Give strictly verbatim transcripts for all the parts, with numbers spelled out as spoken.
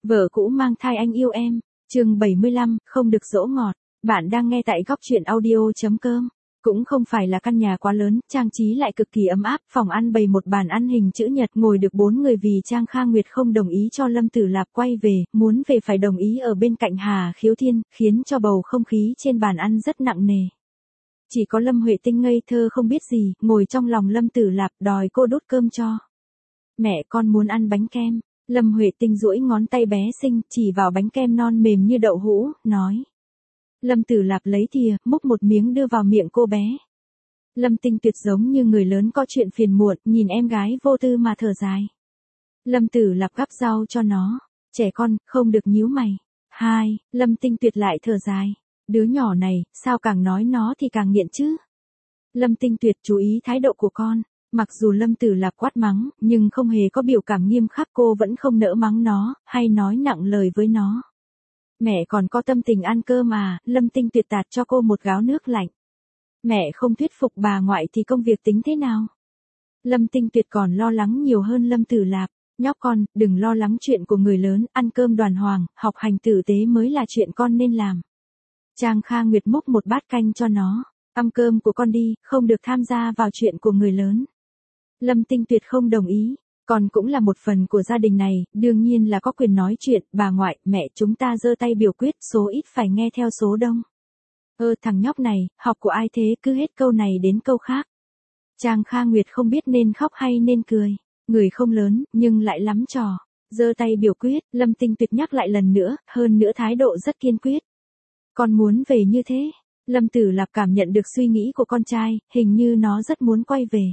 Vợ cũ mang thai anh yêu em. Chương bảy mươi lăm, không được dỗ ngọt. Bạn đang nghe tại góc truyện audio chấm com. Cũng không phải là căn nhà quá lớn, trang trí lại cực kỳ ấm áp, phòng ăn bày một bàn ăn hình chữ nhật ngồi được bốn người vì Trang Kha Nguyệt không đồng ý cho Lâm Tử Lạp quay về, muốn về phải đồng ý ở bên cạnh Hà Khiếu Thiên, khiến cho bầu không khí trên bàn ăn rất nặng nề. Chỉ có Lâm Huệ Tinh ngây thơ không biết gì, ngồi trong lòng Lâm Tử Lạp đòi cô đút cơm cho. Mẹ con muốn ăn bánh kem. Lâm Huệ Tinh duỗi ngón tay bé xinh chỉ vào bánh kem non mềm như đậu hũ, nói. Lâm Tử Lạp lấy thìa, múc một miếng đưa vào miệng cô bé. Lâm Tinh Tuyệt giống như người lớn có chuyện phiền muộn, nhìn em gái vô tư mà thở dài. Lâm Tử Lạp gắp rau cho nó. Trẻ con, không được nhíu mày. Hai, Lâm Tinh Tuyệt lại thở dài. Đứa nhỏ này, sao càng nói nó thì càng nghiện chứ? Lâm Tinh Tuyệt chú ý thái độ của con. Mặc dù Lâm Tử Lạp quát mắng, nhưng không hề có biểu cảm nghiêm khắc, cô vẫn không nỡ mắng nó, hay nói nặng lời với nó. Mẹ còn có tâm tình ăn cơm à? Lâm Tinh Tuyệt tạt cho cô một gáo nước lạnh. Mẹ không thuyết phục bà ngoại thì công việc tính thế nào? Lâm Tinh Tuyệt còn lo lắng nhiều hơn Lâm Tử Lạp. Nhóc con, đừng lo lắng chuyện của người lớn, ăn cơm đoàn hoàng, học hành tử tế mới là chuyện con nên làm. Trang Kha Nguyệt múc một bát canh cho nó. Ăn cơm của con đi, không được tham gia vào chuyện của người lớn. Lâm Tinh Tuyệt không đồng ý. Con cũng là một phần của gia đình này, đương nhiên là có quyền nói chuyện, bà ngoại, mẹ chúng ta giơ tay biểu quyết, số ít phải nghe theo số đông. Ơ thằng nhóc này, học của ai thế, cứ hết câu này đến câu khác. Trang Kha Nguyệt không biết nên khóc hay nên cười. Người không lớn, nhưng lại lắm trò. Giơ tay biểu quyết, Lâm Tinh Tuyệt nhắc lại lần nữa, hơn nữa thái độ rất kiên quyết. Con muốn về như thế. Lâm Tử Lạp cảm nhận được suy nghĩ của con trai, hình như nó rất muốn quay về.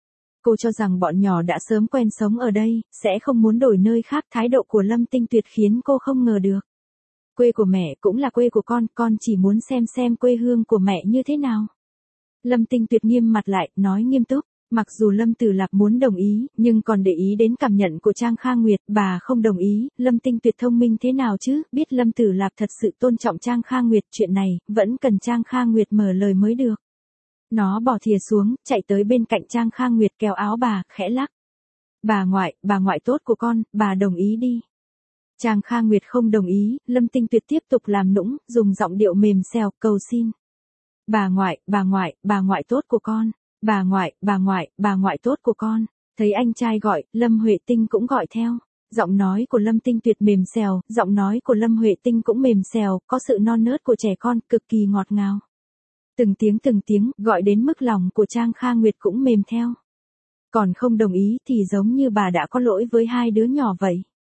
Cô cho rằng bọn nhỏ đã sớm quen sống ở đây, sẽ không muốn đổi nơi khác. Thái độ của Lâm Tinh Tuyệt khiến cô không ngờ được. Quê của mẹ cũng là quê của con, con chỉ muốn xem xem quê hương của mẹ như thế nào. Lâm Tinh Tuyệt nghiêm mặt lại, nói nghiêm túc. Mặc dù Lâm Tử Lạp muốn đồng ý, nhưng còn để ý đến cảm nhận của Trang Kha Nguyệt, bà không đồng ý. Lâm Tinh Tuyệt thông minh thế nào chứ, biết Lâm Tử Lạp thật sự tôn trọng Trang Kha Nguyệt, chuyện này, vẫn cần Trang Kha Nguyệt mở lời mới được. Nó bỏ thìa xuống, chạy tới bên cạnh Trang Kha Nguyệt kéo áo bà, khẽ lắc. Bà ngoại, bà ngoại tốt của con, bà đồng ý đi. Trang Kha Nguyệt không đồng ý, Lâm Tinh Tuyệt tiếp tục làm nũng, dùng giọng điệu mềm xèo, cầu xin. Bà ngoại, bà ngoại, bà ngoại tốt của con. Bà ngoại, bà ngoại, bà ngoại tốt của con. Thấy anh trai gọi, Lâm Huệ Tinh cũng gọi theo. Giọng nói của Lâm Tinh Tuyệt mềm xèo, giọng nói của Lâm Huệ Tinh cũng mềm xèo, có sự non nớt của trẻ con, cực kỳ ngọt ngào. Từng tiếng từng tiếng, gọi đến mức lòng của Trang Kha Nguyệt cũng mềm theo. Còn không đồng ý thì giống như bà đã có lỗi với hai đứa nhỏ vậy.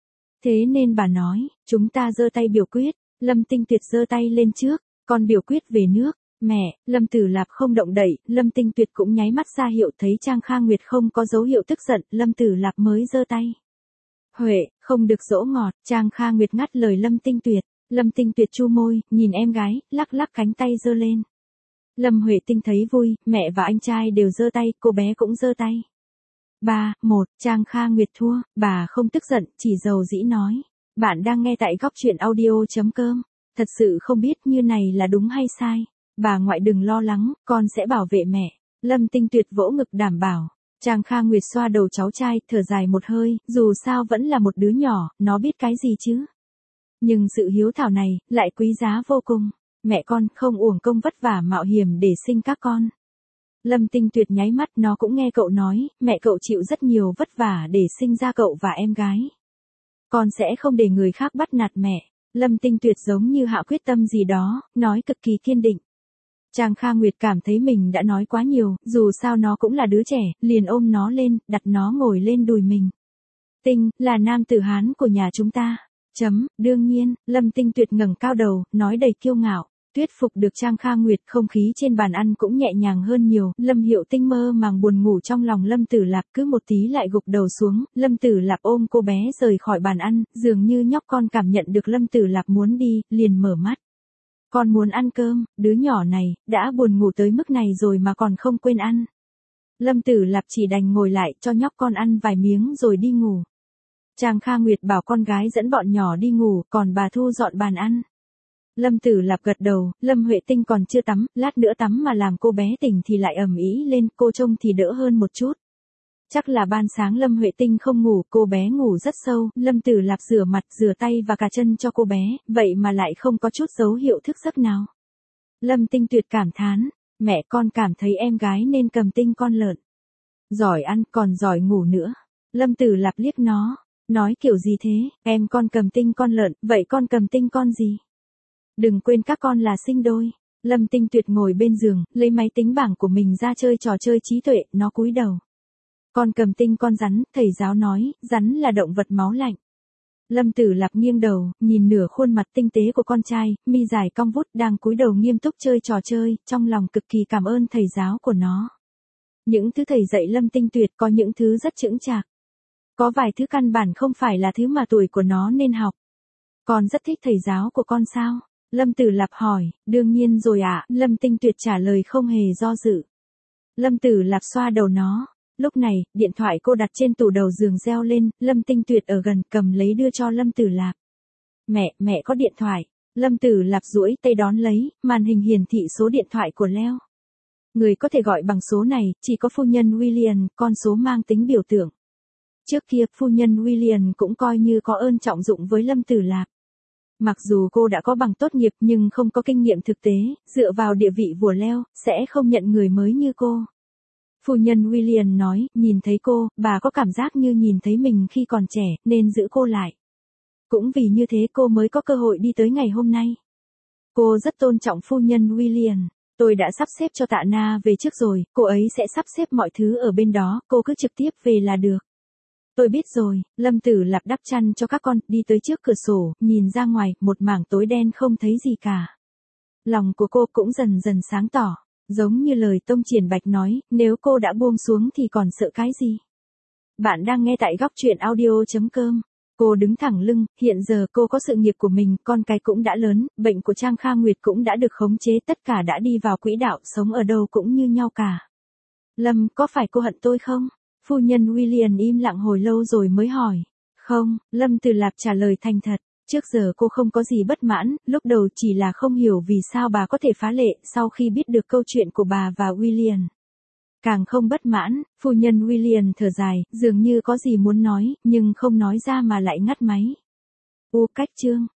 Thế nên bà nói, chúng ta giơ tay biểu quyết. Lâm Tinh Tuyệt giơ tay lên trước, con biểu quyết về nước. Mẹ, Lâm Tử Lạp không động đậy, Lâm Tinh Tuyệt cũng nháy mắt ra hiệu, thấy Trang Kha Nguyệt không có dấu hiệu tức giận, Lâm Tử Lạp mới giơ tay. Huệ, không được dỗ ngọt. Trang Kha Nguyệt ngắt lời Lâm Tinh Tuyệt. Lâm Tinh Tuyệt chu môi, nhìn em gái, lắc lắc cánh tay giơ lên. Lâm Huệ Tinh thấy vui, mẹ và anh trai đều giơ tay, cô bé cũng giơ tay. Ba, một, Trang Kha Nguyệt thua, bà không tức giận, chỉ dầu dĩ nói. Bạn đang nghe tại góc truyện audio chấm com. Thật sự không biết như này là đúng hay sai. Bà ngoại đừng lo lắng, con sẽ bảo vệ mẹ. Lâm Tinh Tuyệt vỗ ngực đảm bảo. Trang Kha Nguyệt xoa đầu cháu trai, thở dài một hơi, dù sao vẫn là một đứa nhỏ, nó biết cái gì chứ. Nhưng sự hiếu thảo này, lại quý giá vô cùng. Mẹ con không uổng công vất vả mạo hiểm để sinh các con. Lâm Tinh Tuyệt nháy mắt, nó cũng nghe cậu nói, mẹ cậu chịu rất nhiều vất vả để sinh ra cậu và em gái. Con sẽ không để người khác bắt nạt mẹ. Lâm Tinh Tuyệt giống như hạ quyết tâm gì đó, nói cực kỳ kiên định. Trang Kha Nguyệt cảm thấy mình đã nói quá nhiều, dù sao nó cũng là đứa trẻ, liền ôm nó lên, đặt nó ngồi lên đùi mình. Tinh, là nam tử Hán của nhà chúng ta. Chấm, đương nhiên, Lâm Tinh Tuyệt ngẩng cao đầu, nói đầy kiêu ngạo. Thuyết phục được Trang Kha Nguyệt, không khí trên bàn ăn cũng nhẹ nhàng hơn nhiều. Lâm Hiệu Tinh mơ màng buồn ngủ trong lòng Lâm Tử Lạp, cứ một tí lại gục đầu xuống. Lâm Tử Lạp ôm cô bé rời khỏi bàn ăn, dường như nhóc con cảm nhận được Lâm Tử Lạp muốn đi, liền mở mắt. Con muốn ăn cơm, đứa nhỏ này, đã buồn ngủ tới mức này rồi mà còn không quên ăn. Lâm Tử Lạp chỉ đành ngồi lại cho nhóc con ăn vài miếng rồi đi ngủ. Trang Kha Nguyệt bảo con gái dẫn bọn nhỏ đi ngủ, còn bà Thu dọn bàn ăn. Lâm Tử Lạp gật đầu, Lâm Huệ Tinh còn chưa tắm, lát nữa tắm mà làm cô bé tỉnh thì lại ầm ĩ lên, cô trông thì đỡ hơn một chút. Chắc là ban sáng Lâm Huệ Tinh không ngủ, cô bé ngủ rất sâu, Lâm Tử Lạp rửa mặt, rửa tay và cả chân cho cô bé, vậy mà lại không có chút dấu hiệu thức giấc nào. Lâm Tinh Tuyệt cảm thán, mẹ con cảm thấy em gái nên cầm tinh con lợn. Giỏi ăn, còn giỏi ngủ nữa. Lâm Tử Lạp liếc nó, nói kiểu gì thế, em con cầm tinh con lợn, vậy con cầm tinh con gì? Đừng quên các con là sinh đôi. Lâm Tinh Tuyệt ngồi bên giường, lấy máy tính bảng của mình ra chơi trò chơi trí tuệ, nó cúi đầu. Con cầm tinh con rắn, thầy giáo nói, rắn là động vật máu lạnh. Lâm Tử Lạp nghiêng đầu, nhìn nửa khuôn mặt tinh tế của con trai, mi dài cong vút đang cúi đầu nghiêm túc chơi trò chơi, trong lòng cực kỳ cảm ơn thầy giáo của nó. Những thứ thầy dạy Lâm Tinh Tuyệt có những thứ rất chững chạc. Có vài thứ căn bản không phải là thứ mà tuổi của nó nên học. Con rất thích thầy giáo của con sao? Lâm Tử Lạp hỏi, đương nhiên rồi ạ, Lâm Tinh Tuyệt trả lời không hề do dự. Lâm Tử Lạp xoa đầu nó. Lúc này, điện thoại cô đặt trên tủ đầu giường reo lên, Lâm Tinh Tuyệt ở gần cầm lấy đưa cho Lâm Tử Lạp. Mẹ, mẹ có điện thoại. Lâm Tử Lạp duỗi tay đón lấy, màn hình hiển thị số điện thoại của Leo. Người có thể gọi bằng số này, chỉ có phu nhân William, con số mang tính biểu tượng. Trước kia, phu nhân William cũng coi như có ơn trọng dụng với Lâm Tử Lạp. Mặc dù cô đã có bằng tốt nghiệp nhưng không có kinh nghiệm thực tế, dựa vào địa vị của Leo, sẽ không nhận người mới như cô. Phu nhân William nói, nhìn thấy cô, bà có cảm giác như nhìn thấy mình khi còn trẻ, nên giữ cô lại. Cũng vì như thế cô mới có cơ hội đi tới ngày hôm nay. Cô rất tôn trọng phu nhân William. Tôi đã sắp xếp cho Tạ Na về trước rồi, cô ấy sẽ sắp xếp mọi thứ ở bên đó, cô cứ trực tiếp về là được. Tôi biết rồi, Lâm Tử Lạp đắp chăn cho các con, đi tới trước cửa sổ, nhìn ra ngoài, một mảng tối đen không thấy gì cả. Lòng của cô cũng dần dần sáng tỏ. Giống như lời Tông Triển Bạch nói, nếu cô đã buông xuống thì còn sợ cái gì? Bạn đang nghe tại góc truyện audio chấm com. Cô đứng thẳng lưng, hiện giờ cô có sự nghiệp của mình, con cái cũng đã lớn, bệnh của Trang Kha Nguyệt cũng đã được khống chế, tất cả đã đi vào quỹ đạo, sống ở đâu cũng như nhau cả. Lâm, có phải cô hận tôi không? Phu nhân William im lặng hồi lâu rồi mới hỏi. Không, Lâm Tử Lạp trả lời thành thật. Trước giờ cô không có gì bất mãn, lúc đầu chỉ là không hiểu vì sao bà có thể phá lệ sau khi biết được câu chuyện của bà và William. Càng không bất mãn, phu nhân William thở dài, dường như có gì muốn nói, nhưng không nói ra mà lại ngắt máy. U cách chương.